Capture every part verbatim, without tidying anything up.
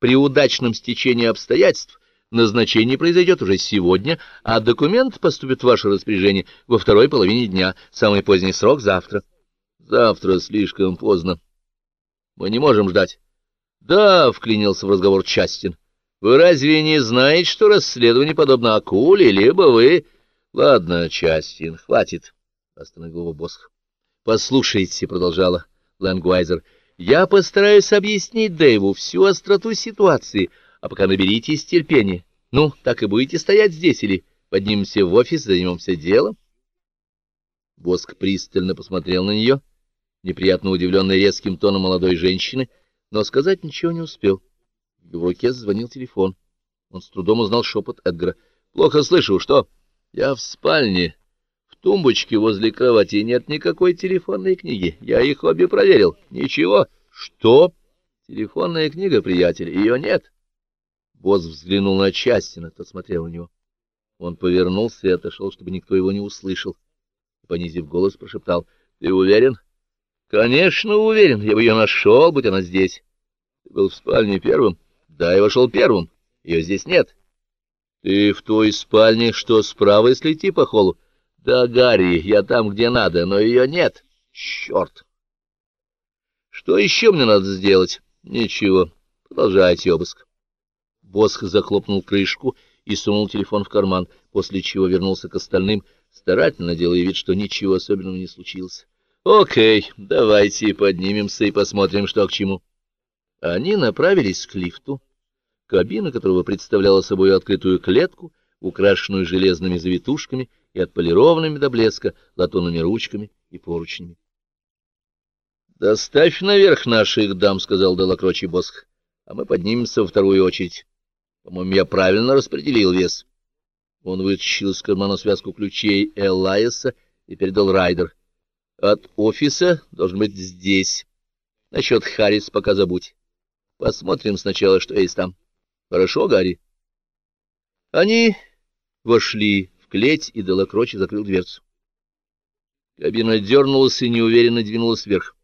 при удачном стечении обстоятельств назначение произойдет уже сегодня, а документ поступит в ваше распоряжение во второй половине дня, самый поздний срок — завтра. Завтра слишком поздно. Мы не можем ждать. Да, — вклинился в разговор Частин. Вы разве не знаете, что расследование подобно акуле, либо вы... Ладно, Частин, хватит, — остановил его Босх. Послушайте, — продолжала Лэнгвайзер, — я постараюсь объяснить Дэйву всю остроту ситуации, а пока наберитесь терпения. Ну, так и будете стоять здесь или поднимемся в офис, займемся делом? Босх пристально посмотрел на нее, неприятно удивленный резким тоном молодой женщины, но сказать ничего не успел. В его руке зазвонил телефон. Он с трудом узнал шепот Эдгара. — Плохо слышу. Что? — Я в спальне. В тумбочке возле кровати нет никакой телефонной книги. Я их обе проверил. Ничего. — Что? — Телефонная книга, приятель. Ее нет. Босс взглянул на Частина, тот смотрел на него. Он повернулся и отошел, чтобы никто его не услышал. Понизив голос, прошептал. — Ты уверен? — Конечно, уверен. Я бы ее нашел, будь она здесь. — Ты был в спальне первым? — Да, я вошел первым. Ее здесь нет. — Ты в той спальне, что справа, если идти по холлу? — Да, Гарри, я там, где надо, но ее нет. — Черт! — Что еще мне надо сделать? — Ничего. Продолжайте обыск. Босх захлопнул крышку и сунул телефон в карман, после чего вернулся к остальным, старательно делая вид, что ничего особенного не случилось. — Окей, давайте поднимемся и посмотрим, что к чему. Они направились к лифту, кабина которого представляла собой открытую клетку, украшенную железными завитушками и отполированными до блеска латунными ручками и поручнями. — Доставь наверх наших дам, — сказал Делакрочи Босх, — а мы поднимемся во вторую очередь. По-моему, я правильно распределил вес. Он вытащил из кармана связку ключей Элайеса и передал Райдер. — От офиса должен быть здесь. Насчет Харрис пока забудь. Посмотрим сначала, что есть там. Хорошо, Гарри? Они вошли в клеть, и Делакрочи закрыл дверцу. Кабина дернулась и неуверенно двинулась вверх.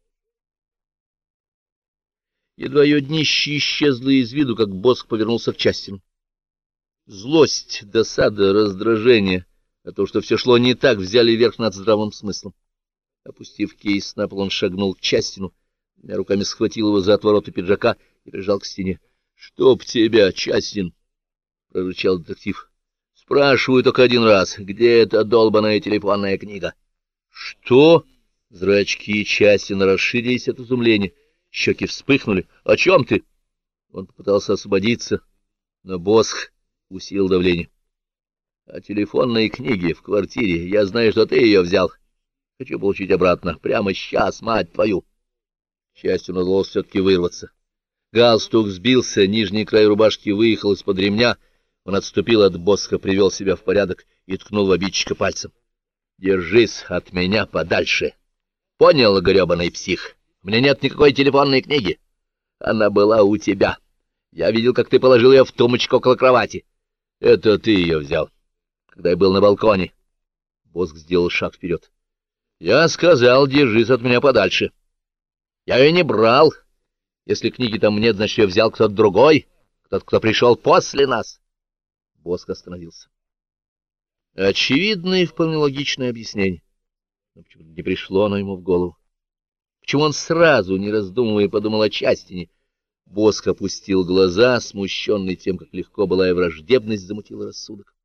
Едва ее днище исчезло из виду, как Босх повернулся к Частину. Злость, досада, раздражение, а то, что все шло не так, взяли верх над здравым смыслом. Опустив кейс на пол, он шагнул к Частину, двумя руками схватил его за отвороты пиджака и прижал к стене. — Чтоб тебя, Частин! — прорычал детектив. — Спрашиваю только один раз, где эта долбаная телефонная книга? — Что? Зрачки Частина расширились от изумления. Щеки вспыхнули. — О чем ты? Он попытался освободиться, но Босх усилил давление. — О телефонной книге в квартире. Я знаю, что ты ее взял. Хочу получить обратно. Прямо сейчас, мать твою. К счастью, удалось все-таки вырваться. Галстук сбился, нижний край рубашки выехал из-под ремня. Он отступил от Босха, привел себя в порядок и ткнул в обидчика пальцем. — Держись от меня подальше. Понял, гребаный псих? У меня нет никакой телефонной книги. Она была у тебя. Я видел, как ты положил ее в тумбочку около кровати. Это ты ее взял, когда я был на балконе. Босх сделал шаг вперед. Я сказал, держись от меня подальше. Я ее не брал. Если книги там нет, значит, ее взял кто-то другой, кто-то, кто пришел после нас. Босх остановился. Очевидное и вполне логичное объяснение. Но почему-то не пришло оно ему в голову. Почему он сразу, не раздумывая, подумал о Частине? Босх опустил глаза, смущенный тем, как легко былая враждебность замутила рассудок.